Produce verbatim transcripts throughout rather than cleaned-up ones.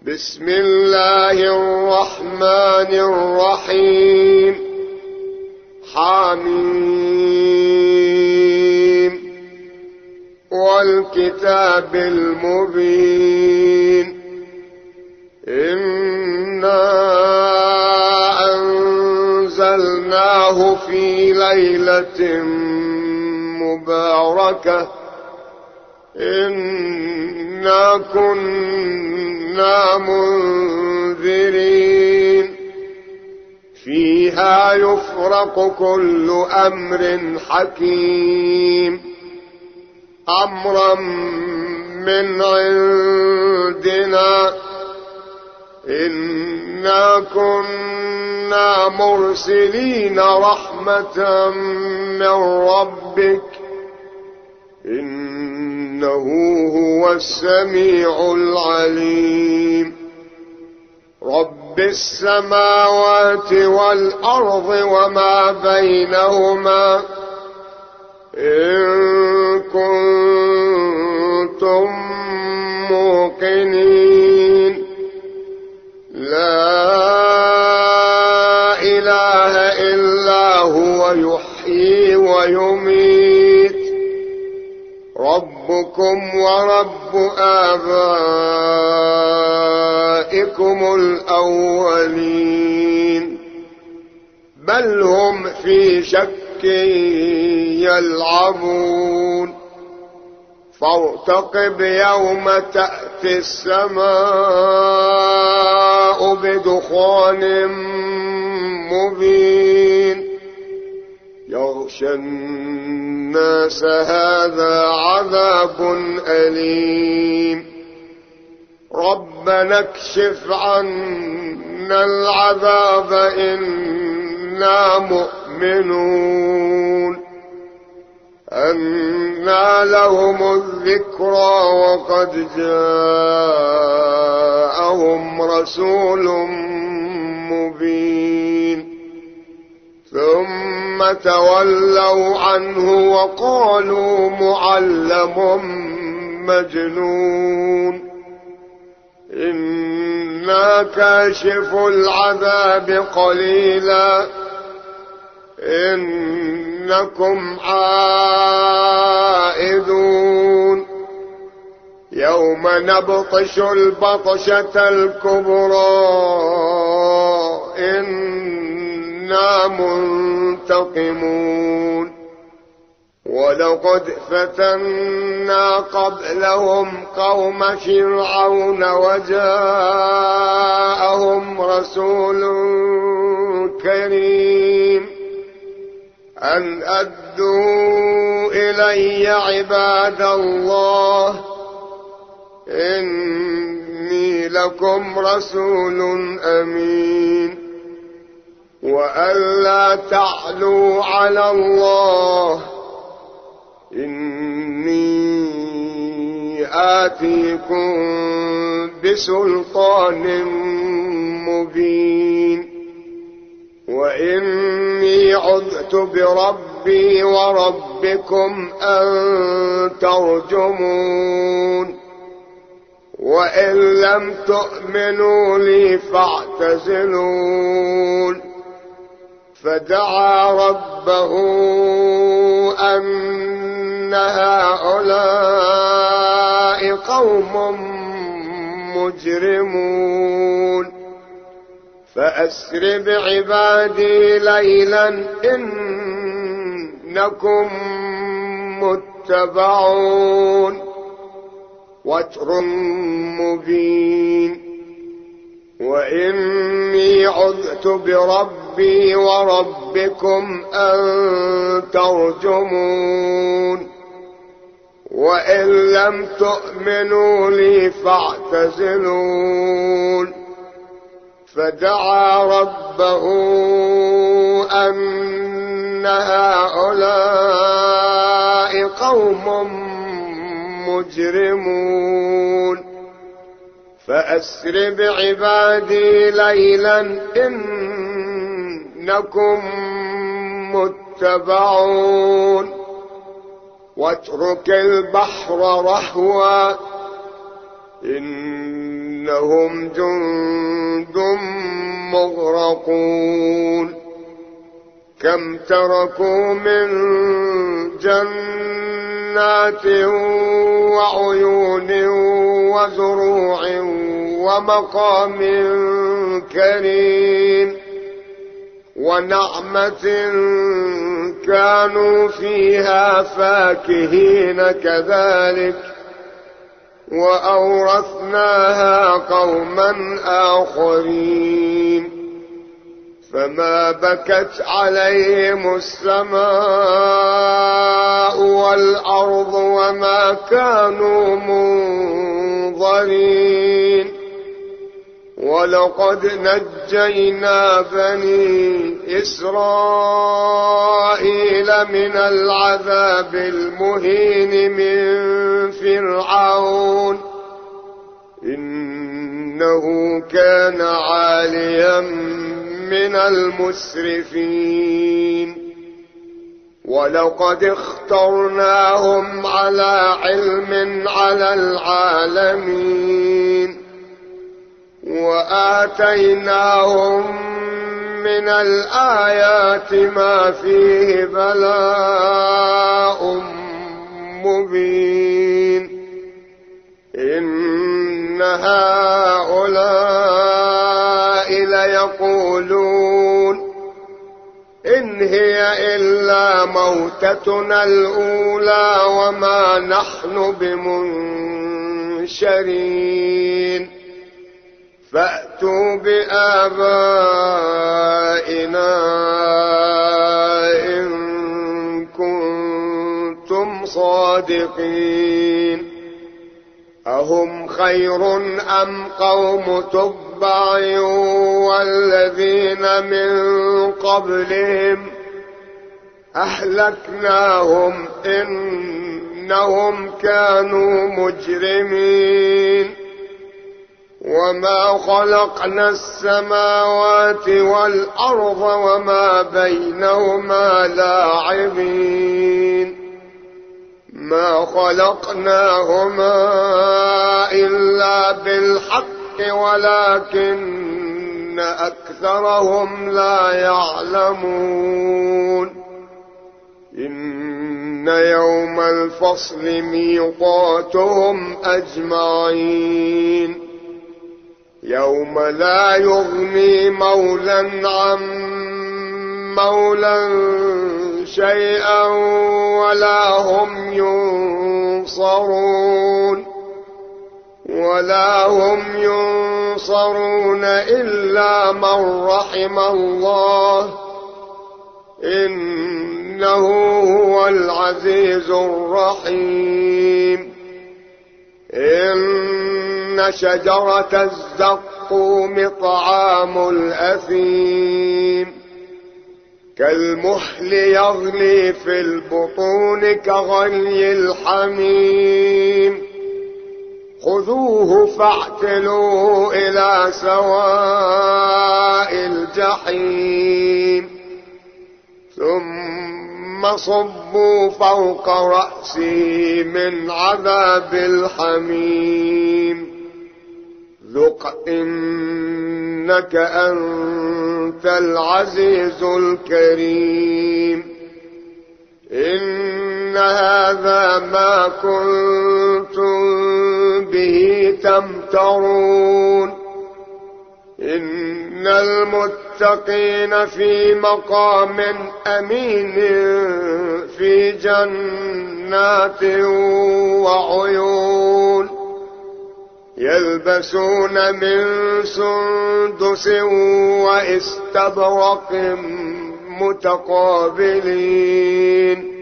بسم الله الرحمن الرحيم. حميم والكتاب المبين. إنا أنزلناه في ليلة مباركة إنا كنا منذرين فيها يفرق كل أمر حكيم أمرا من عندنا إنا كنا مرسلين رحمة من ربك إنه هو السميع العليم. رب السماوات والأرض وما بينهما إن كنتم موقنين. لا إله إلا هو يحيي ويميت. ربكم ورب آبائكم الأولين بل هم في شك يلعبون. فارتقب يوم تأتي السماء بدخان مبين يغشى الناس هذا عذاب أليم. ربنا اكشف عنا العذاب إنا مؤمنون. أنى لهم الذكرى وقد جاءهم رسول مبين ثم تولوا عنه وقالوا معلم مجنون. إنا كاشف العذاب قليلا إنكم عائدون. يوم نبطش البطشة الكبرى إنا منتقمون. ولقد فتنا قبلهم قوم فرعون وجاءهم رسول كريم أن أدوا إلي عباد الله إني لكم رسول أمين وأن لا تعلوا على الله إني آتيكم بسلطان مبين وإني عذت بربي وربكم أن ترجمون. وإن لم تؤمنوا لي فاعتزلون. فدعا ربه أن هؤلاء قوم مجرمون. فأسر بعبادي ليلا إنكم متبعون. وتر مبين وإني عذت بربي وربكم أن ترجمون. وإن لم تؤمنوا لي فاعتزلون. فدعا ربه أن هؤلاء قوم مجرمون. فأسر بعبادي ليلا إنكم متبعون. واترك البحر رهوا إن إنهم جند مغرقون كم تركوا من جنات وعيون وزروع ومقام كريم ونعمة كانوا فيها فاكهين كذلك وأورثناها قوما آخرين فما بكت عليهم السماء والأرض وما كانوا منظرين ولقد نجينا بني إسرائيل من العذاب المهين من فرعون إنه كان عاليا من المسرفين ولقد اخترناهم على علم على العالمين وآتيناهم من الآيات ما فيه بلاء مبين إن هؤلاء ليقولون إن هي إلا موتتنا الأولى وما نحن بمنشرين فأتوا بآبائنا إن كنتم صادقين أهم خير أم قوم تبع والذين من قبلهم أهلكناهم إنهم كانوا مجرمين وما خلقنا السماوات والأرض وما بينهما لاعبين ما خلقناهما إلا بالحق ولكن أكثرهم لا يعلمون إن يوم الفصل ميقاتهم أجمعين يوم لا يغني مولا عن مولا شيئا ولا هم ينصرون ولا هم ينصرون إلا من رحم الله إنه هو العزيز الرحيم إن شجرة الزقوم طعام الأثيم كالمحل يغلي في البطون كغلي الحميم خذوه فاعتلوه إلى سواء الجحيم ثم صبوا فوق رأسه من عذاب الحميم ذق إنك أنت العزيز الكريم إن هذا ما كنتم به تمترون إن المتقين في مقام أمين في جنات وعيون يلبسون من سندس واستبرق متقابلين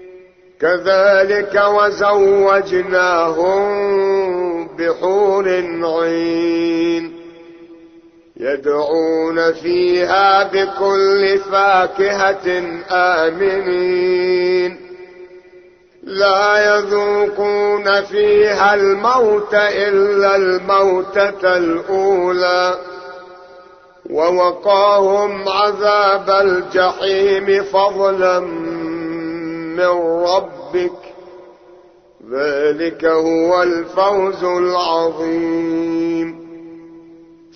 كذلك وزوجناهم بحور عين يدعون فيها بكل فاكهة آمنين لا يذوقون فيها الموت إلا الموتة الأولى ووقاهم عذاب الجحيم فضلا من ربك ذلك هو الفوز العظيم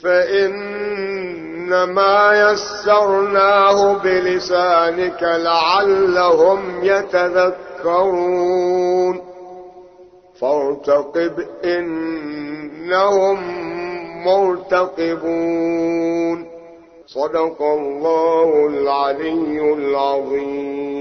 فإنما يسرناه بلسانك لعلهم يتذكرون فارتقب إنهم مرتقبون صدق الله العلي العظيم.